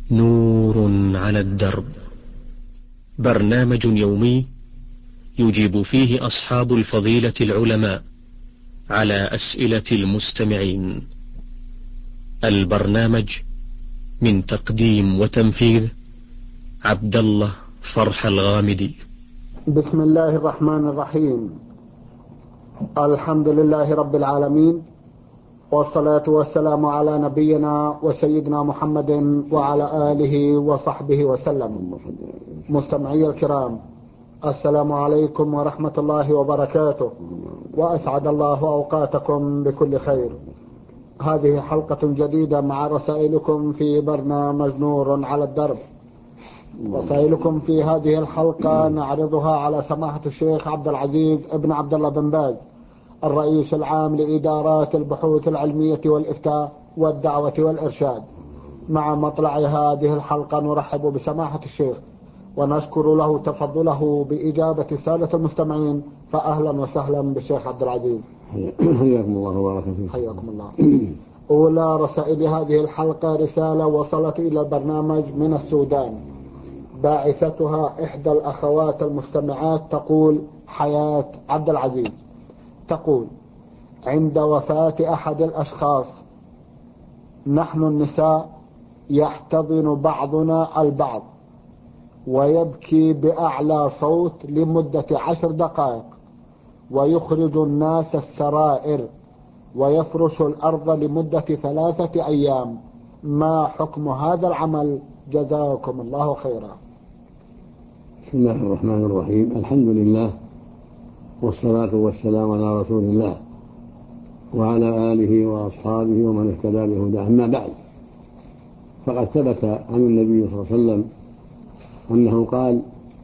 نور على الدرب، برنامج يومي يجيب فيه أصحاب الفضيلة العلماء على أسئلة المستمعين. البرنامج من تقديم وتنفيذ عبد الله فرح الغامدي. بسم الله الرحمن الرحيم. الحمد لله رب العالمين، والصلاة والسلام على نبينا وسيدنا محمد وعلى آله وصحبه وسلم. مستمعي الكرام، السلام عليكم ورحمة الله وبركاته، وأسعد الله أوقاتكم بكل خير. هذه حلقة جديدة مع رسائلكم في برنامج نور على الدرب. رسائلكم في هذه الحلقة نعرضها على سماحة الشيخ عبد العزيز ابن عبد الله بن باز، الرئيس العام لإدارات البحوث العلمية والإفتاء والدعوة والإرشاد. مع مطلع هذه الحلقة نرحب بسماحة الشيخ ونشكر له تفضله بإجابة السادة المستمعين، فأهلا وسهلا بالشيخ عبد العزيز. حياكم الله وبارك فيكم. حياكم الله. أولى رسائل هذه الحلقة رسالة وصلت إلى البرنامج من السودان، باعثتها إحدى الأخوات المستمعات، تقول: حياة عبد العزيز. تقول: عند وفاة أحد الأشخاص نحن النساء يحتضن بعضنا البعض ويبكي بأعلى صوت لمدة 10 دقائق، ويخرج الناس السرائر، ويفرش الأرض لمدة 3 أيام. ما حكم هذا العمل؟ جزاكم الله خيرا. بسم الله الرحمن الرحيم. الحمد لله، والصلاة والسلام على رسول الله وعلى آله وأصحابه ومن اهتدى بهداه. أما بعد، فقد ثبت عن النبي صلى الله عليه وسلم أنه قال: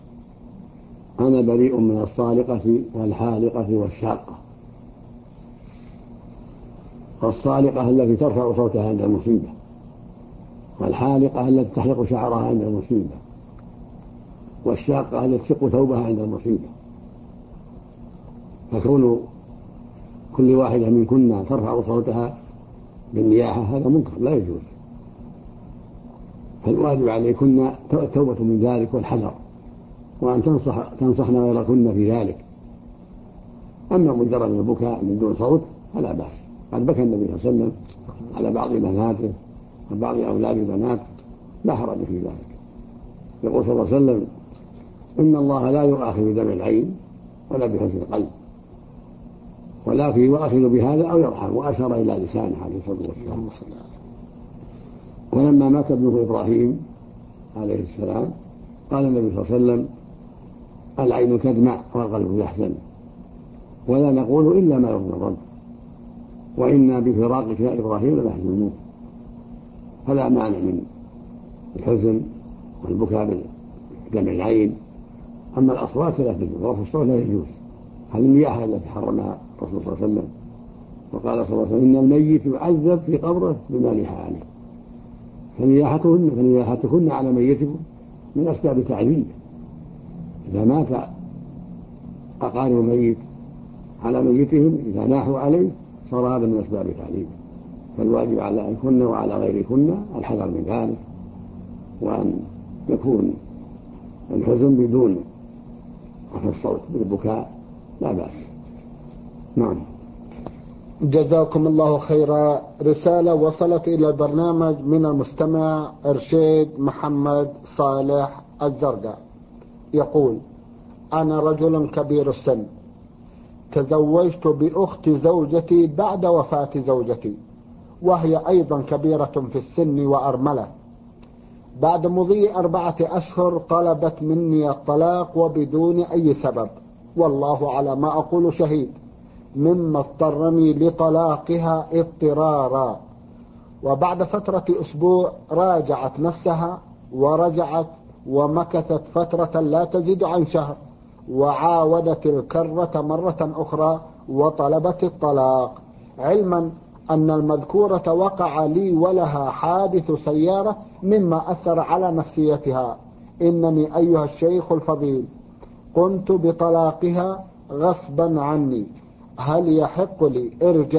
أنا بريء من الصالقة والحالقة والشاقة. الصالقة التي ترفع صوتها عند المصيبة، والحالقة التي تحلق شعرها عند المصيبة، والشاقة التي تشق ثوبها عند المصيبة. فكون كل واحدة منكن ترفع صوتها بالنياحة هذا منكر لا يجوز، فالواجب عليكن التوبة من ذلك والحذر، وأن تنصحن غيركن في ذلك. أما مجرد البكاء من دون صوت فلا بأس. قد بكى النبي صلى الله عليه وسلم على بعض بناته وبعض أولاد البنات، لا حرج في ذلك. يقول صلى الله عليه وسلم: إن الله لا يؤاخذ بدمع العين ولا بحزن القلب، ولكن يؤاخذ بهذا أو يرحم. وأشار إلى لسانه عليه الصلاة والسلام. ولما مات ابنه إبراهيم عليه السلام قال النبي صلى الله عليه وسلم: العين تدمع والقلب يحزن، ولا نقول إلا ما يرضي الرب، وإنا بفراقك يا إبراهيم لمحزونون. فلا مانع من الحزن والبكاء بدمع العين. أما الأصوات فلا تجوز، ورفع الصوت لا يجوز. هذه النياحة التي حرمها الرسول صلى الله عليه وسلم، وقال صلى الله عليه وسلم: إن الميت يعذب في قبره بما نيح عليه. فنياحتكن على ميتكم من أسباب تعذيب. إذا مات أقارب الميت على ميتهم، إذا ناحوا عليه صار هذا من أسباب تعذيبه. فالواجب عليكن وعلى غيركن الحذر من ذلك، وأن يكون الحزن بدون رفع الصوت بالبكاء لا بأس. نعم. جزاكم الله خيرا. رسالة وصلت إلى البرنامج من المستمع إرشاد محمد صالح الزرقاء، يقول: أنا رجل كبير السن، تزوجت بأخت زوجتي بعد وفاة زوجتي، وهي أيضا كبيرة في السن وأرملة. بعد مضي 4 أشهر طلبت مني الطلاق وبدون أي سبب، والله على ما أقول شهيد، مما اضطرني لطلاقها اضطرارا. وبعد فترة أسبوع راجعت نفسها ورجعت، ومكثت فترة لا تزيد عن شهر، وعاودت الكرة مرة أخرى وطلبت الطلاق، علما أن المذكورة وقع لي ولها حادث سيارة مما أثر على نفسيتها. إنني أيها الشيخ الفضيل قمت بطلاقها غصبا عني، هل يحق لي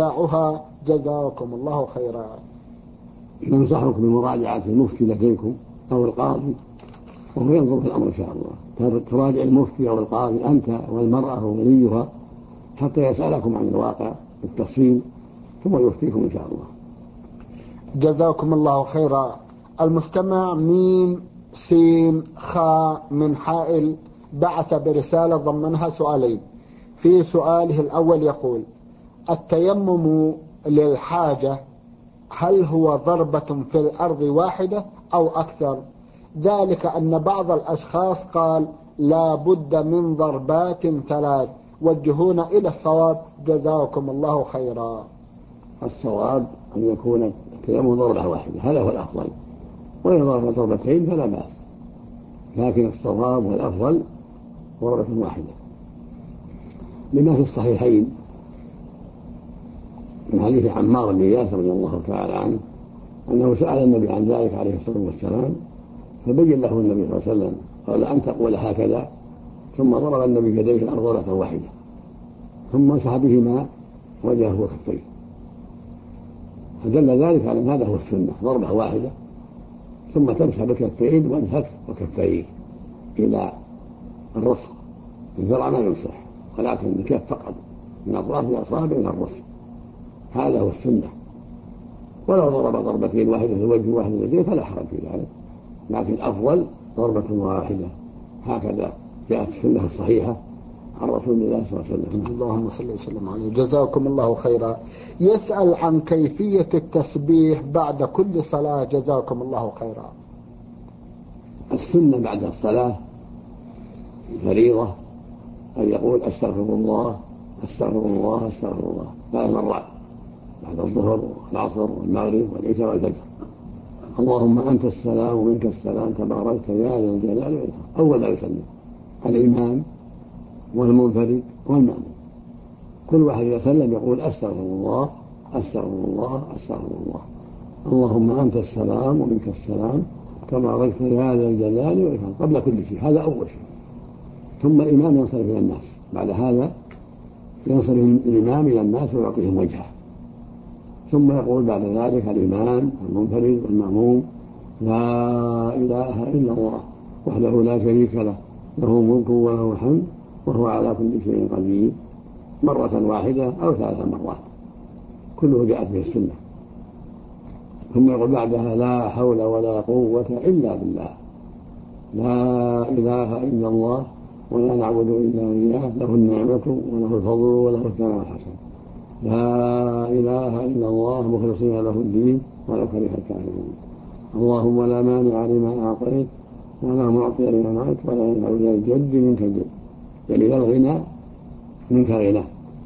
إرجاعها؟ جزاكم الله خيرا. ننصحك بمراجعة المفتي لديكم أو القاضي، وهو ينظر في الأمر إن شاء الله. تراجع المفتي أو القاضي أنت والمرأة ووليها حتى يسألكم عن الواقع بالتفصيل ثم يفتيكم إن شاء الله. جزاكم الله خيرا. المستمع ميم سين خاء من حائل بعث برسالة ضمنها سؤالين. في سؤاله الأول يقول: التيمم للحاجة هل هو ضربة في الأرض واحدة أو أكثر؟ ذلك أن بعض الأشخاص قال لا بد من ضربات 3. وجهونا إلى الصواب جزاكم الله خيرا. الصواب أن يكون التيمم ضربة واحدة، هذا هو الأفضل، وإن ضرب ضربتين فلا بأس، لكن الصواب والأفضل ضربة واحدة، لما في الصحيحين من حديث عمار بن ياسر رضي الله تعالى عنه أنه سأل النبي عن ذلك عليه الصلاة والسلام، فبين له النبي صلى الله عليه وسلم قال أن تقول هكذا، ثم ضرب النبي يديه الأرض ضربة واحدة، ثم مسح بهما وجهه وكفيه، فدل ذلك على أن هذا هو السنة، ضربة واحدة ثم تمسح بكفين وجهك وكفيه إلى الرسغ، الذرع ما يمسح ولكن الكف فقط من أطراف الأصابع إلى الرسغ، هذا هو السنة. ولو ضرب ضربتين، واحدة في الوجه وواحدة في اليدين فلا حرج في ذلك، لكن الأفضل ضربة واحدة، هكذا جاءت السنة الصحيحة عن رسول الله صلى الله عليه وسلم. اللهم صل وسلم عليه. جزاكم الله خيرا. يسأل عن كيفية التسبيح بعد كل صلاة جزاكم الله خيرا. السنة بعد الصلاة فريضة أن يقول أستغفر الله أستغفر الله أستغفر الله 3 مرات بعد الظهر والعصر والمغرب والعشاء والفجر. اللهم أنت السلام ومنك السلام تباركت يا ذا الجلال والإكرام. أول ما يسلم الإمام والمنفرد والمأموم، كل واحد يسلم يقول أستغفر الله أستغفر الله أستغفر الله، اللهم أنت السلام ومنك السلام تباركت يا ذا الجلال والإكرام قبل كل شيء، هذا أول شيء. ثم الإمام ينصرف إلى الناس، بعد هذا ينصرف الإمام إلى الناس ويعطيهم وجهه، ثم يقول بعد ذلك الإمام والمنفرد والمأموم لا إله إلا الله وحده لا شريك له له ملك وله الحمد وهو على كل شيء قدير، مرة واحدة أو 3 مرات، كله جاءت به السنة. ثم يقول بعدها لا حول ولا قوة إلا بالله، لا إله إلا الله ولا نعبد إلا إياه له النعمة وله الفضل وله الثناء الحسن، لا إله إلا الله مخلصين له الدين ولو كره الكافرون، اللهم لا مانع لما أعطيت ولا معطي لما منعت ولا ينفع ذا الجد منك الجد، يعني الغنى منك غنى.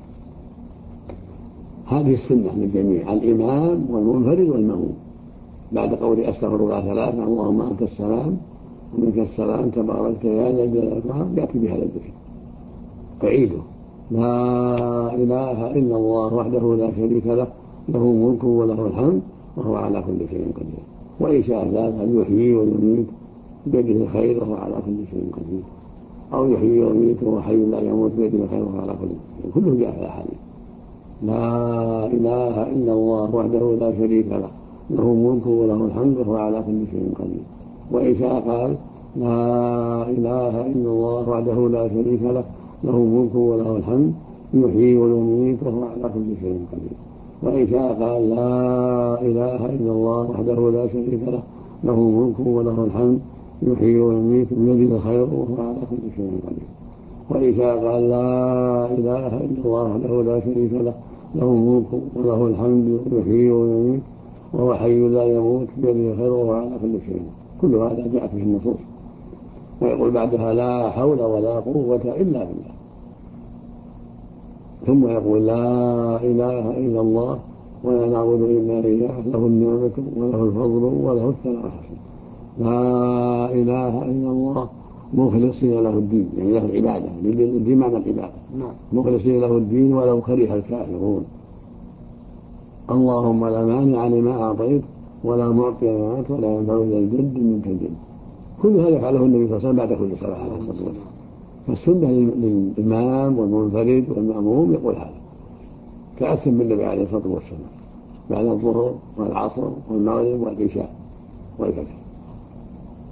هذه السنة للجميع، الإمام والمنفرد والمأموم، بعد قول أستغفر الله 3 اللهم أنت السلام ومنك السلام تباركت يا ذا الجلال والإكرام يأتي بهذا الذكر فعيده لا إله إلا الله وحده لا شريك له له ملك وله الحمد وهو على كل شيء قدير، وإن شاء زاد أن يحيي ويميت بيده الخير وهو على كل شيء قدير، أو يحيي ويميت وهو حي لا يموت بيده الخير وهو على كل شيء، كله جاء في الأحاديث. لا إله إلا الله وحده لا شريك له له ملك وله الحمد وهو على كل شيء قدير، وإن شاء قال لا إله إلا الله وحده لا شريك له له ملك وله الحمد يحيي ويميت وهو على كل شيء قدير، وإن شاء قال لا إله إلا الله وحده لا شريك له له ملك وله الحمد يحيي ويميت بيده الخير وهو على كل شيء قدير، وإن شاء قال لا إله إلا الله وحده لا شريك له له ملك وله الحمد يحيي ويميت وهو حي لا يموت بيده الخير وهو على كل شيء. كل هذا جاءت به النصوص. ويقول بعدها لا حول ولا قوة إلا بالله، ثم يقول لا إله إلا الله ولا نعبد إلا إياه له النعمة وله الفضل وله الثناء الحسن، لا إله إلا الله مخلصين له الدين، يعني له العبادة، الدين معنى العبادة، مخلصين له الدين ولو كره الكافرون، اللهم لا مانع لما أعطيت ولا معطي لما أعطيت ولا ينفع ذا الجد منك الجد. كل هذا يفعله النبي صلى الله عليه وسلم بعد كل صلاة عليه الصلاة والسلام. فالسنة للإمام والمنفرد والمأموم يقول هذا، تأسم بالنبي عليه الصلاة والسلام بعد الظهر والعصر والمغرب والعشاء والفجر.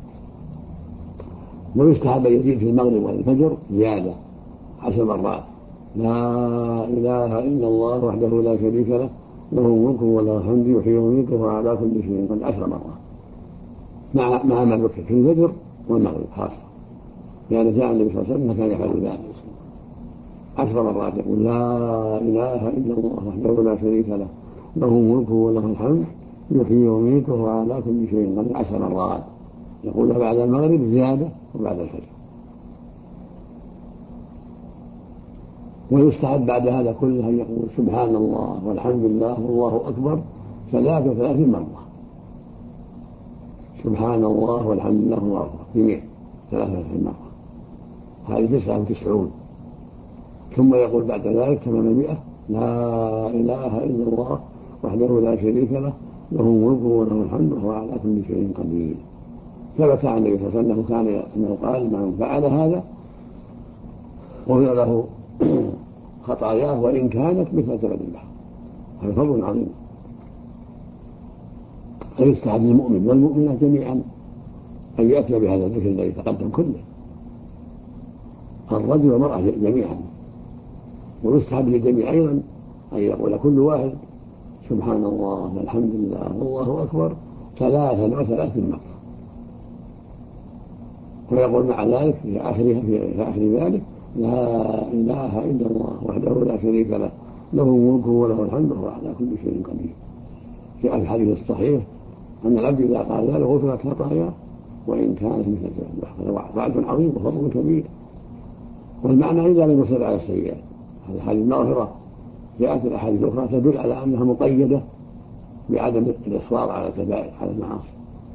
ويستحب أن يزيد في المغرب والفجر زيادة 10 مرات: لا إله إلا الله وحده لا شريك له له الملك وله الحمد يحيي ويميت وهو على كل شيء قدير 10 مرات مع ما ذكر في الفجر والمغرب خاصة، لأن جاء النبي صلى الله عليه وسلم كان يفعل ذلك 10 مرات، يقول: لا إله إلا الله وحده لا شريك له له الملك وله الحمد يحيي ويميت وهو على كل شيء قدير 10 مرات، يقولها بعد المغرب زيادة وبعد الفجر. ويستحب بعد هذا كله أن يقول: سبحان الله والحمد لله والله أكبر 33 مرة. سبحان الله والحمد لله والله أكبر جميع 33 مرة، هذه 99. ثم يقول بعد ذلك 800: لا إله إلا الله وحده لا شريك له له الملك وله الحمد وهو على كل شيء قدير. ثبت عن النبي صلى الله عليه وسلم كان أنه قال: من فعل هذا غفر له خطاياه وإن كانت مثل زبد البحر. هذا فضل عظيم. فيستحب للمؤمن والمؤمنة جميعا أن يأتي بهذا الذكر الذي تقدم كله، الرجل والمرأة جميعا. ويستحب للجميع أيضا أن يقول كل واحد: سبحان الله والحمد لله والله أكبر 33 مرة، ويقول مع ذلك في آخر ذلك: لا إله إلا الله وحده لا شريك له له الملك وله الحمد وهو على كل شيء قدير. في الحديث الصحيح أن العبد إذا قال ذلك غفرت خطاياه وإن كانت مثل زبد البحر. هذا وعد عظيم وفضل كبير. والمعنى إذا لم يصر على السيئات. هذه المغفرة جاءت الأحاديث الأخرى تدل على أنها مقيدة بعدم الإصرار على الكبائر على المعاصي،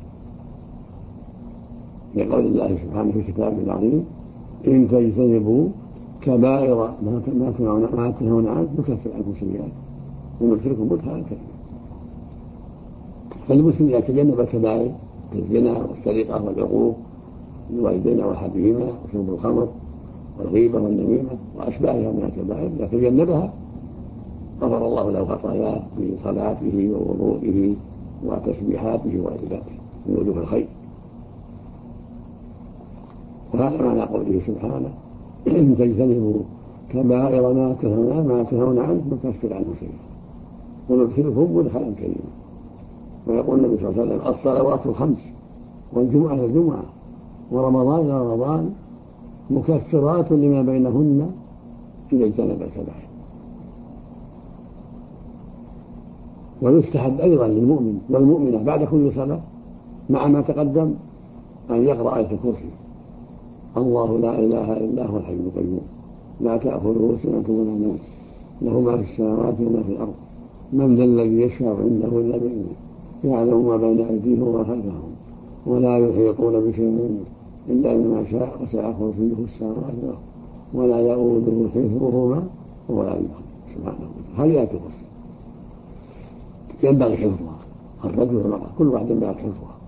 لقول الله سبحانه في كتابه العظيم: إن تجتنبوا كبائر ما تنهون عنه نكفر عنكم سيئات وندخلكم مدخلا كريما. فالمسلم يتجنب الكبائر كالزنا والسرقة والعقوق للوالدين وأحدهما وشرب الخمر والغيبة والنميمة وأشباهها من الكبائر، إذا تجنبها غفر الله له خطاياه بصلاته ووضوئه وتسبيحاته وغير ذلك من وجوه الخير. وهذا معنى قوله سبحانه: إن تجتنبوا كبائر ما تنهون عنه نكفر عنه سيئات وندخلكم مدخلا كريما. ويقول النبي صلى الله عليه وسلم: الصلوات الخمس والجمعة الجمعة ورمضان رمضان مكفرات لما بينهن إذا اجتنب الكبائر. ويستحب أيضا للمؤمن والمؤمنة بعد كل صلاة مع ما تقدم أن يقرأ آية الكرسي: الله لا إله إلا هو الحي القيوم لا تأخذه سنة ولا نوم له ما في السماوات وما في الأرض من ذا الذي يشفع عنده إلا بإذنه يعلم ما بين أيديهم وما خلفهم ولا يحيطون بشيء منه إلا بما شاء وسع كرسيه السماوات والأرض ولا يؤوده حفظهما وهو العلي العظيم. سبحانه وتعالى. هذه آية الكرسي ينبغي حفظها، الرجل والمرأة كل واحد ينبغي حفظها.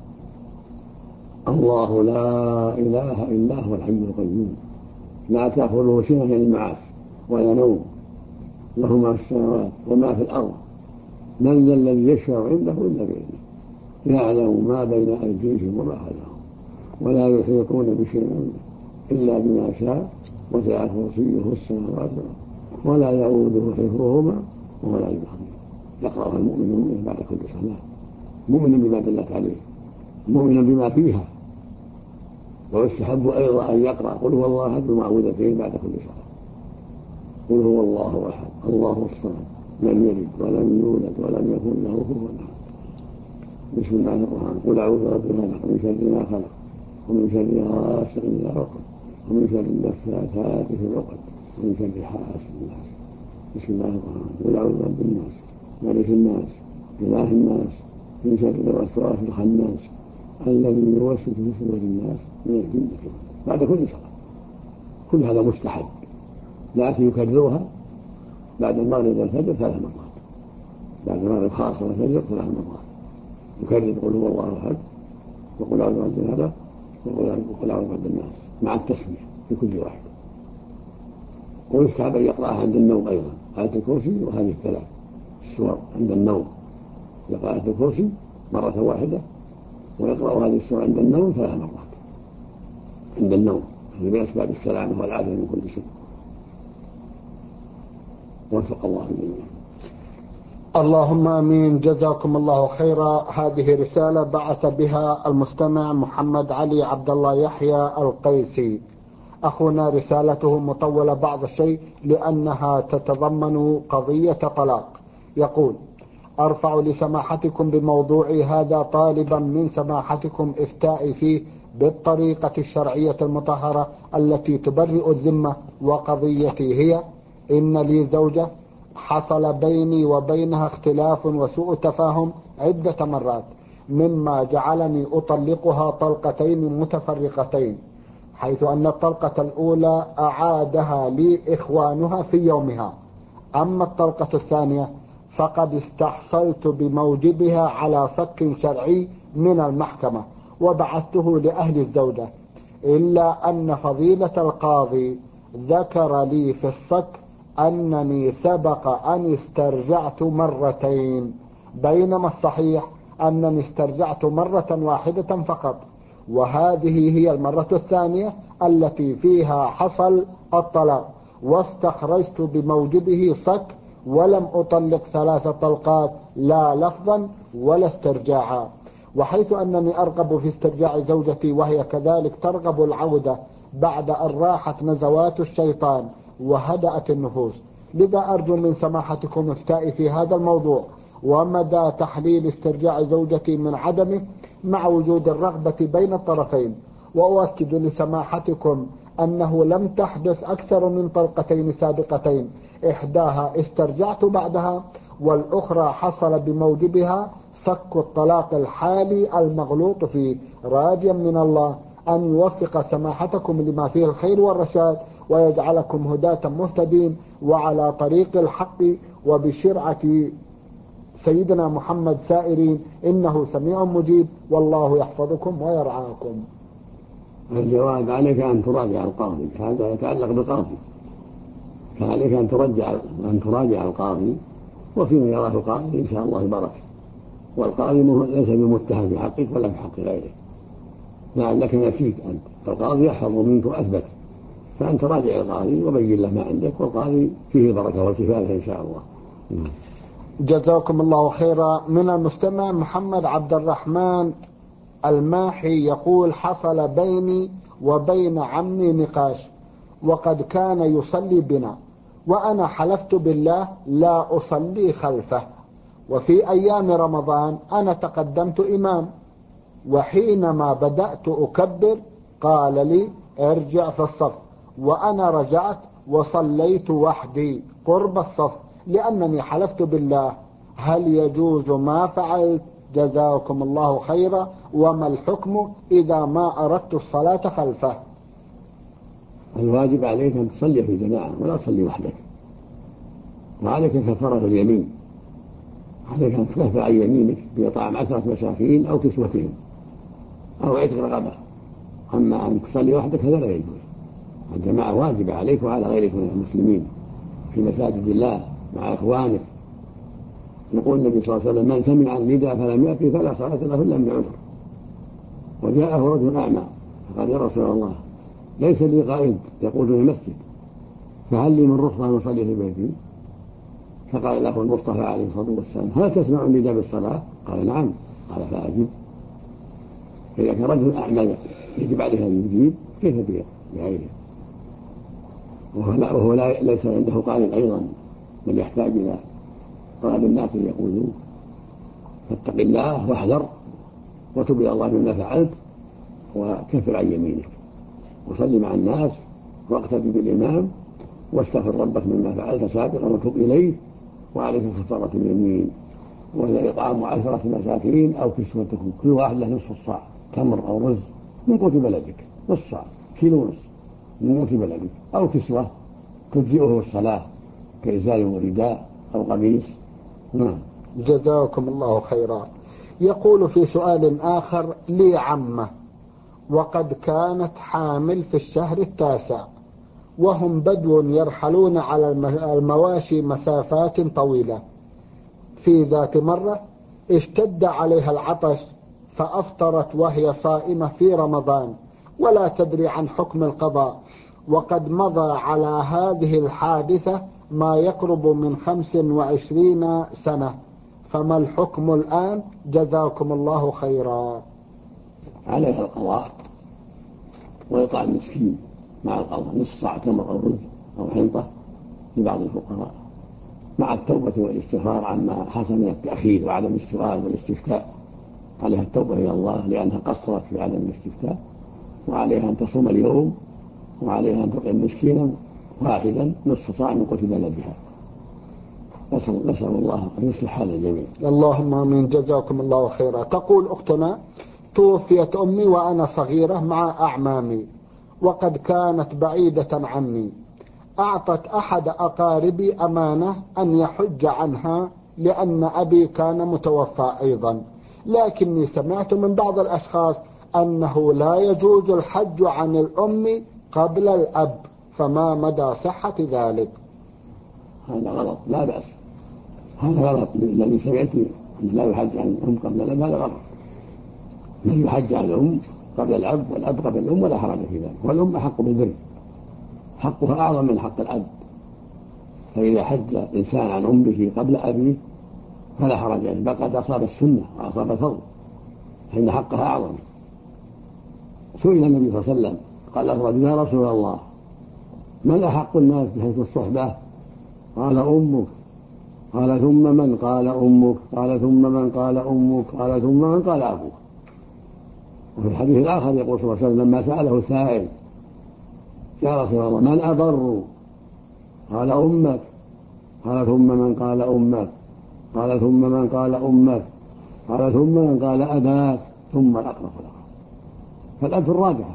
الله لا إله إلا هو الحي القيوم لا تأخذه سنة يعني المعاش ولا نوم له ما في السماوات وما في الأرض من ذا الذي يشفع عنده إلا بإذنه يعلم ما بين أيديهم وما خلفهم ولا يحيطون بشيء إلا بما شاء وسع كرسيه السماوات ولا يؤوده حفظهما وهو العلي العظيم. يقرأها المؤمن بعد كل صلاة، مؤمن بما دلت عليه، مؤمنا بما فيها. ويستحب أيضا أن يقرأ قل هو الله أحد بمعوذتين بعد كل صلاة: قل هو الله أحد الله الصمد لم يلد ولم يولد ولم يكن له كفوا أحد. بسم الله الرحمن قل أعوذ برب الفلق من شر ما خلق ومن شر غاسق إذا وقب ومن شر النفاثات في العقد ومن شر حاسد إذا حسد. بسم الله الرحمن قل أعوذ برب الناس ملك الناس إله الناس من شر الوسواس الخناس الذي يوسوس في صدور الناس من الجنة بعد كل صلاة. كل هذا مستحب، لكن يكررها بعد المغرب والفجر 3 مرات، بعد المغرب خاصة والفجر 3 مرات يكرر قل هو الله أحد وقل أعوذ برب الفلق وقل أعوذ برب الناس مع التسمية في كل واحد. ويستحب أن يقرأها عند النوم أيضا آية الكرسي وهذه 3 السور عند النوم، يقرأ آية الكرسي مرة واحدة ويقرأ هذه السورة عند النوم 3 مرات. عند النوم، هذه من أسباب السلامة والعافية من كل شيء. وفق الله الجميع. اللهم آمين. جزاكم الله خيرا. هذه رسالة بعث بها المستمع محمد علي عبد الله يحيى القيسي. أخونا رسالته مطولة بعض الشيء لأنها تتضمن قضية طلاق. يقول: أرفع لسماحتكم بموضوعي هذا طالبا من سماحتكم إفتائي فيه بالطريقة الشرعية المطهرة التي تبرئ الذمة. وقضيتي هي: إن لي زوجة حصل بيني وبينها اختلاف وسوء تفاهم عدة مرات، مما جعلني أطلقها طلقتين متفرقتين، حيث أن الطلقة الأولى أعادها لي إخوانها في يومها، أما الطلقة الثانية فقد استحصلت بموجبها على صك شرعي من المحكمة وبعثته لأهل الزوجة، إلا أن فضيلة القاضي ذكر لي في الصك أنني سبق أن استرجعت مرتين، بينما الصحيح أنني استرجعت مرة واحدة فقط، وهذه هي المرة الثانية التي فيها حصل الطلاق، واستخرجت بموجبه صك ولم أطلق 3 طلقات لا لفظا ولا استرجاعا. وحيث أنني أرغب في استرجاع زوجتي وهي كذلك ترغب العودة بعد أن راحت نزوات الشيطان وهدأت النفوس، لذا أرجو من سماحتكم إفتائي في هذا الموضوع ومدى تحليل استرجاع زوجتي من عدمه مع وجود الرغبة بين الطرفين. وأؤكد لسماحتكم أنه لم تحدث أكثر من طلقتين سابقتين، إحداها استرجعت بعدها والأخرى حصل بموجبها صك الطلاق الحالي المغلوط فيه، راجيا من الله أن يوفق سماحتكم لما فيه الخير والرشاد ويجعلكم هداة مهتدين وعلى طريق الحق وبشرعة سيدنا محمد سائرين، إنه سميع مجيب والله يحفظكم ويرعاكم. الجواب: عليك أن تراجع القاضي، هذا يتعلق بالقاضي، فعليك أن تراجع القاضي، وفيما يراه القاضي إن شاء الله بركة، والقاضي ليس بمتهم في حقك ولا في حق غيرك، لعلك نسيت أنت، فالقاضي يحفظ منك وأثبت، فأنت راجع القاضي وبين له ما عندك، والقاضي فيه بركة والكفاية إن شاء الله. جزاكم الله خيرا. من المستمع محمد عبد الرحمن الماحي يقول: حصل بيني وبين عمي نقاش، وقد كان يصلي بنا، وأنا حلفت بالله لا أصلي خلفه، وفي أيام رمضان أنا تقدمت إمام، وحينما بدأت أكبر قال لي: ارجع في الصف، وأنا رجعت وصليت وحدي قرب الصف لأنني حلفت بالله. هل يجوز ما فعلت؟ جزاكم الله خيرا، وما الحكم إذا ما أردت الصلاة خلفه؟ الواجب عليك أن تصلي في جماعة ولا تصلي وحدك، وعليك كفارة اليمين، عليك أن تكفر عن يمينك بإطعام 10 مساكين أو كسوتهم أو عتق رقبة. أما أن تصلي وحدك هذا لا يجوز. الجماعة واجبة عليك وعلى غيرك من المسلمين في مساجد الله مع إخوانك. يقول النبي صلى الله عليه وسلم: من سمع النداء فلم يأتي فلا صلاة له إلا بعذر. وجاءه رجل أعمى فقال: يا رسول الله، ليس لي قائد يقودني المسجد، فهل لي من رخصة أن أصلي في بيتي؟ فقال له المصطفى عليه الصلاة والسلام: هل تسمع النداء بالصلاة؟ قال: نعم. قال: فأجب. فإذا كان رجل أعمى يجب عليه أن يجيب، كيف بغيره؟ وهو ليس عنده قائد أيضا، بل يحتاج إلى طلب الناس أن يقولوا. فاتق الله واحذر وتب إلى الله مما فعلت، وكفر عن يمينك، وصل مع الناس واقتدي بالإمام، واستغفر ربك مما فعلت سابقا وتب إليه، وعليك كفارة اليمين، وهي إطعام 10 مساكين أو كسوتهم، كل واحد له نصف الصاع تمر أو رز من قوت بلدك، نصف صاع، كيلو ونصف من قوت بلدك، أو كسوة تجزئه الصلاة كإزار ورداء أو قميص. جزاكم الله خيرا. يقول في سؤال آخر: لي عمة وقد كانت حامل في الشهر 9، وهم بدو يرحلون على المواشي مسافات طويلة. في ذات مرة اشتد عليها العطش فأفطرت وهي صائمة في رمضان، ولا تدري عن حكم القضاء، وقد مضى على هذه الحادثة ما يقرب من 25 سنة، فما الحكم الآن؟ جزاكم الله خيرا. عليها القضاء وإطعام مسكين مع القضاء، نصف صاع تمر أو رز أو حنطة لبعض الفقراء، مع التوبة والاستغفار عما حصل من التأخير وعدم السؤال والاستفتاء. عليها التوبة إلى الله لأنها قصرت في عدم الاستفتاء، وعليها أن تصوم اليوم، وعليها أن تطعم مسكينا واحدا نصف صاع من قوت بلدها. نسأل الله أن يصلح حال الجميع. اللهم آمين. جزاكم الله خيرا. تقول أختنا: توفيت أمي وأنا صغيرة مع أعمامي، وقد كانت بعيدة عني. أعطت أحد أقاربي أمانة أن يحج عنها لأن أبي كان متوفى أيضا، لكني سمعت من بعض الأشخاص أنه لا يجوز الحج عن الأم قبل الأب، فما مدى صحة ذلك؟ هذا غلط، لا بأس. هذا غلط الذي سمعت لا يحج عن الأم قبل الأب، هذا غلط. من يحج عن الأم قبل الأب والأب قبل الأم ولا حرج في ذلك، والأم أحق بالبر، حقها أعظم من حق الأب. فإذا حج إنسان عن أمه قبل أبيه فلا حرج عليه، بل قد أصاب السنة وأصاب الفضل، فإن حقها أعظم. سئل النبي صلى الله عليه وسلم قال له رجل: يا رسول الله، من أحق الناس بحسن الصحبة؟ قال: أمك. قال: ثم من؟ قال: أمك. قال: ثم من؟ قال: أمك. قال: ثم من؟ قال: أبوك. وفي الحديث الآخر يقول صلى الله عليه وسلم لما سأله سائل: يا رسول الله، من أبر؟ قال: أمك. قال: ثم من؟ قال: أمك. قال: ثم من؟ قال: أمك. قال: ثم من؟ قال: أباك. ثم الأقرب فالأقرب. فالأب في الراجحة،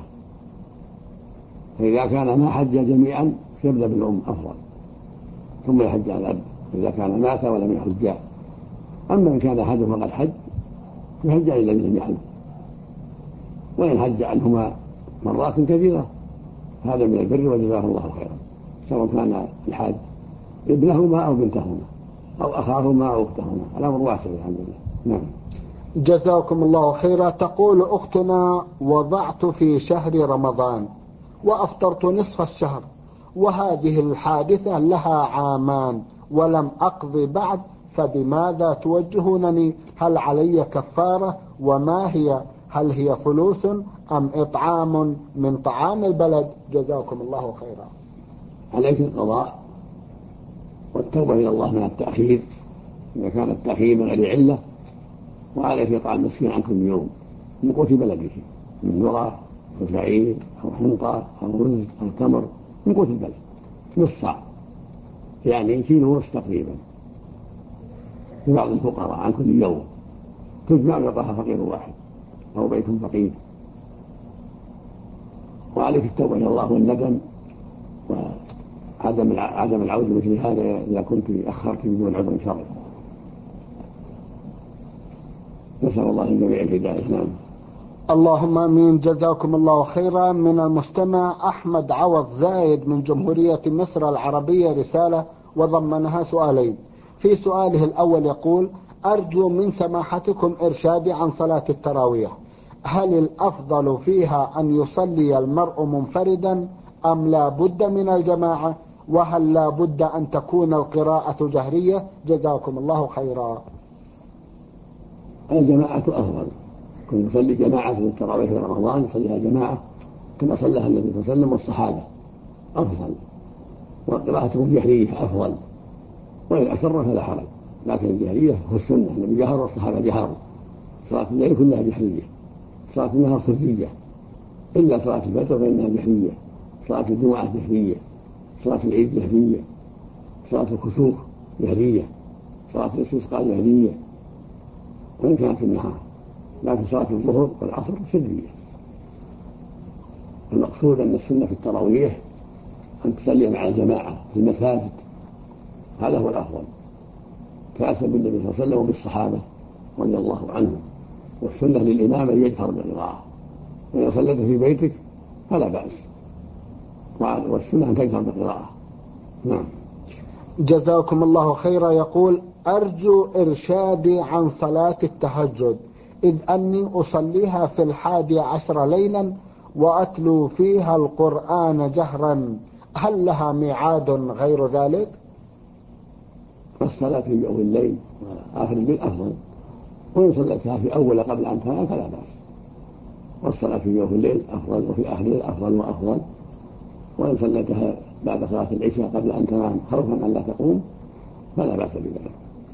فإذا كان ما حج جميعا يبدأ بالأم أفضل، ثم يحج على الأب إذا كان مات ولم يحج. أما إن كان أحدهما قد حج يحج على الذي لم يحج، وإن حج عنهما مرات كثيرة هذا من البر وجزاه الله خيرا، سواء كان الحاج ابنهما أو بنتهما أو أخاهما أو أختهما، الأمر واسع الحمد لله. نعم. جزاكم الله خيرا. تقول أختنا: وضعت في شهر رمضان وأفطرت نصف الشهر، وهذه الحادثة لها عامان ولم أقضي بعد، فبماذا توجهونني؟ هل علي كفارة؟ وما هي؟ هل هي فلوس أم إطعام من طعام البلد؟ جزاكم الله خيرا. عليك القضاء والتوبة إلى الله من التأخير إذا كان التأخير من غير علة، وعليك إطعام مسكين عن كل يوم من قوت بلدك، من ذرة أو شعير أو حنطة أو رز أو تمر من قوت البلد، نصف صاع يعني كيلو ونصف تقريبا لبعض الفقراء عن كل يوم، تجمع ويعطاها فقير واحد أو بيت فقير. وعليك التوبة إلى الله والندم وعدم العودة مثل هذا إذا كنت أخرت بدون عذر شرعي. نسأل الله الجميع الهداية. نعم. اللهم آمين. جزاكم الله خيرا. من المستمع أحمد عوض زايد من جمهورية مصر العربية رسالة وضمنها سؤالين. في سؤاله الأول يقول: أرجو من سماحتكم إرشادي عن صلاة التراويح، هل الأفضل فيها أن يصلي المرء منفردا أم لا بد من الجماعة؟ وهل لا بد أن تكون القراءة جهرية؟ جزاكم الله خيرا. الجماعة أفضل، كن يصلي جماعة في التراويح في رمضان يصليها جماعة كما صلىها النبي صلى الله عليه وسلم والصحابة أفضل، وقراءته جهرية أفضل، وإن أسر فلا حرج، لكن الجهرية هو السنة، النبي جهر والصحابة جهروا. صلاة الليل كلها جهرية، صلاة النهار سرية، إلا صلاة الفجر فإنها جهرية، صلاة الجمعة جهرية، صلاة العيد جهرية، صلاة الكسوف جهرية، صلاة الاستسقاء جهرية وإن كانت في النهار، لكن صلاة الظهر والعصر سرية. المقصود أن السنة في التراويح أن تصلي مع الجماعة في المساجد، هذا هو الأفضل، تأسى بالنبي صلى الله عليه وسلم وبالصحابة رضي الله عنهم. والسنة للإمام أن يجهر بالقراءة، وإذا صليت في بيتك فلا بأس، والسنة أن تجهر بالقراءة. نعم. جزاكم الله خيرا. يقول: أرجو إرشادي عن صلاة التهجد، إذ أني أصليها في 11 ليلا وأتلو فيها القرآن جهرا، هل لها ميعاد غير ذلك؟ فالصلاة في جوف الليل وآخر الليل أفضل، وإن صليتها في أول قبل أن تنام فلا بأس. والصلاة في جوف الليل أفضل، وفي آخر الليل أفضل وأفضل. وإن صليتها بعد صلاة العشاء قبل أن تنام خوفا أن لا تقوم فلا بأس بذلك.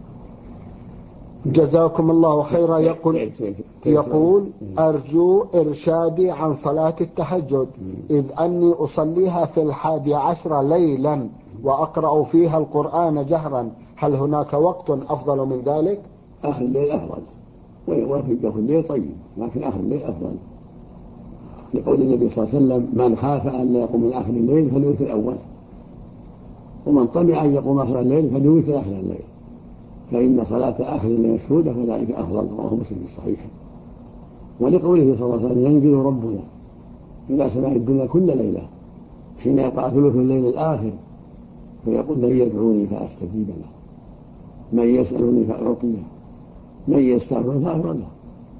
جزاكم الله خيرا. يقول أرجو إرشادي عن صلاة التهجد، إذ أني أصليها في 11 ليلا وأقرأ فيها القرآن جهرا، هل هناك وقت أفضل من ذلك؟ آخر الليل أفضل، وفي جوف الليل طيب، لكن آخر الليل أفضل، لقول النبي صلى الله عليه وسلم: من خاف أن لا يقوم من آخر الليل فليوتر الأول، ومن طمع أن يقوم آخر الليل فليوتر آخر الليل، فإن صلاة آخر الليل مشهودة فذلك أفضل. رواه مسلم في الصحيح. ولقوله صلى الله عليه وسلم: ينزل ربنا إلى سماء الدنيا كل ليلة حين يقع ثلث الليل الآخر فيقول: من يدعوني فأستجيب له، من يسألني فأعطيه، من يستغفر فأغفر له.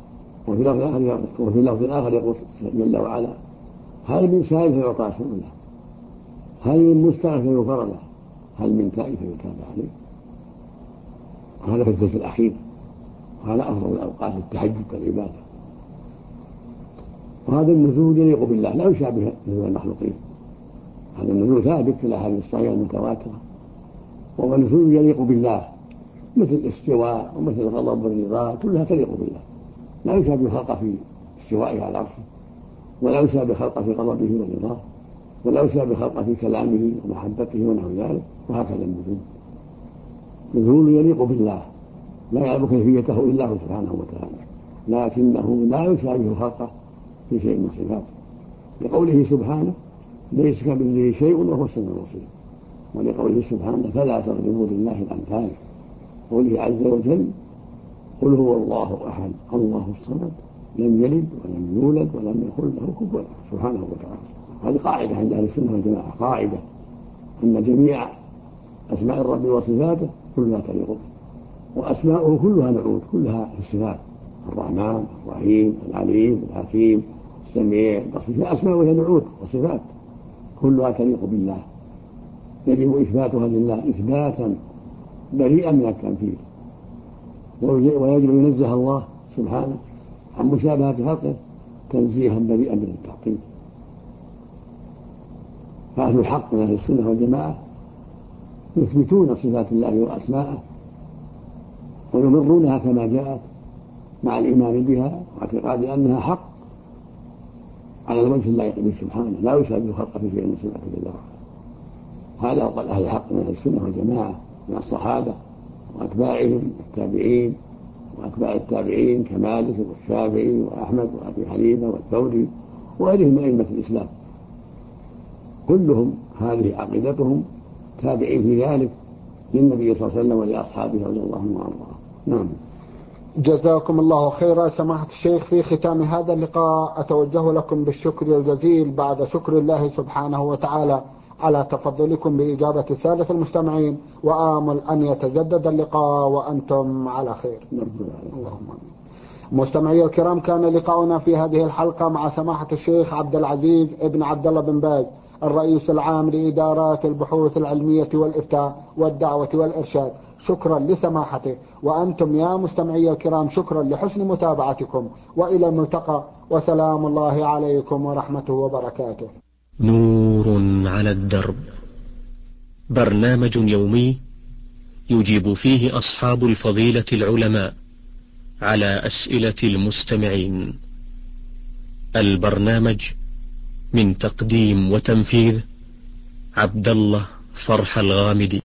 وفي لفظ آخر يقول جل وعلا: هل من سائل فيعطى سؤله، هل من مستغفر فيغفر له، هل من تائب فيتاب عليه. وهذا في الثلث الأخير، وهذا أفضل الأوقات التهجد والعبادة. وهذا النزول يليق بالله لا يشابه نزول المخلوقين، هذا النزول ثابت في الأحاديث الصحيحة المتواترة، وهو نزول يليق بالله، مثل الاستواء ومثل الغضب والرضا، كلها تليق بالله، لا يشابه خلقه في استوائه على عرشه، ولا يشابه خلقه في غضبه ورضاه، ولا يشابه خلقه في كلامه ومحبته ونحو ذلك. وهكذا نزول يليق بالله لا يعلم كيفيته إلا هو سبحانه وتعالى، لكنه لا يشابه خلقه في شيء من صفاته، لقوله سبحانه: ليس كمثله شيء وهو السميع البصير. ولقوله سبحانه: فلا تضربوا لله الأمثال. قوله عز وجل: قل هو الله أحد الله الصمد لم يلد ولم يولد ولم يكن له كفوا أحد. سبحانه وتعالى. هذه قاعدة عند أهل السنة والجماعة، قاعدة أن جميع أسماء الرب وصفاته كلها تليق به، وأسماؤه كلها نعوت، كلها في الصفات: الرحمن الرحيم العليم الحكيم السميع البصير، أسماؤه نعوت وصفات كلها تليق بالله، يجب إثباتها لله إثباتا بريئا من التمثيل، ويجب أن ينزه الله سبحانه عن مشابهة خلقه تنزيها بريئا من التعطيل. فأهل الحق من أهل السنة والجماعة يثبتون صفات الله وأسماءه ويمرونها كما جاءت مع الإيمان بها واعتقاد أنها حق على الوجه اللائق به سبحانه، لا يشابه خلقه في شيء من صفاته جل وعلا. هذا قال أهل الحق من أهل السنة والجماعة من الصحابة وأتباعهم التابعين وأتباع التابعين كمالك والشافعي وأحمد وأبي حنيفة والثوري وغيرهم من أئمة الإسلام، كلهم هذه عقيدتهم تابعين في ذلك للنبي صلى الله عليه وسلم ولأصحابه رضي الله عنهم وأرضاهم. نعم. جزاكم الله خيرا. سماحة الشيخ، في ختام هذا اللقاء أتوجه لكم بالشكر الجزيل بعد شكر الله سبحانه وتعالى على تفضلكم بإجابة السادة المستمعين، وآمل أن يتجدد اللقاء وأنتم على خير. اللهم آمين. مستمعي الكرام، كان لقاؤنا في هذه الحلقة مع سماحة الشيخ عبد العزيز ابن عبد الله بن باز، الرئيس العام لإدارات البحوث العلمية والإفتاء والدعوة والإرشاد. شكرا لسماحته، وأنتم يا مستمعي الكرام شكرا لحسن متابعتكم، وإلى الملتقى، وسلام الله عليكم ورحمته وبركاته. نور على الدرب، برنامج يومي يجيب فيه أصحاب الفضيلة العلماء على أسئلة المستمعين. البرنامج من تقديم وتنفيذ عبد الله فرح الغامدي.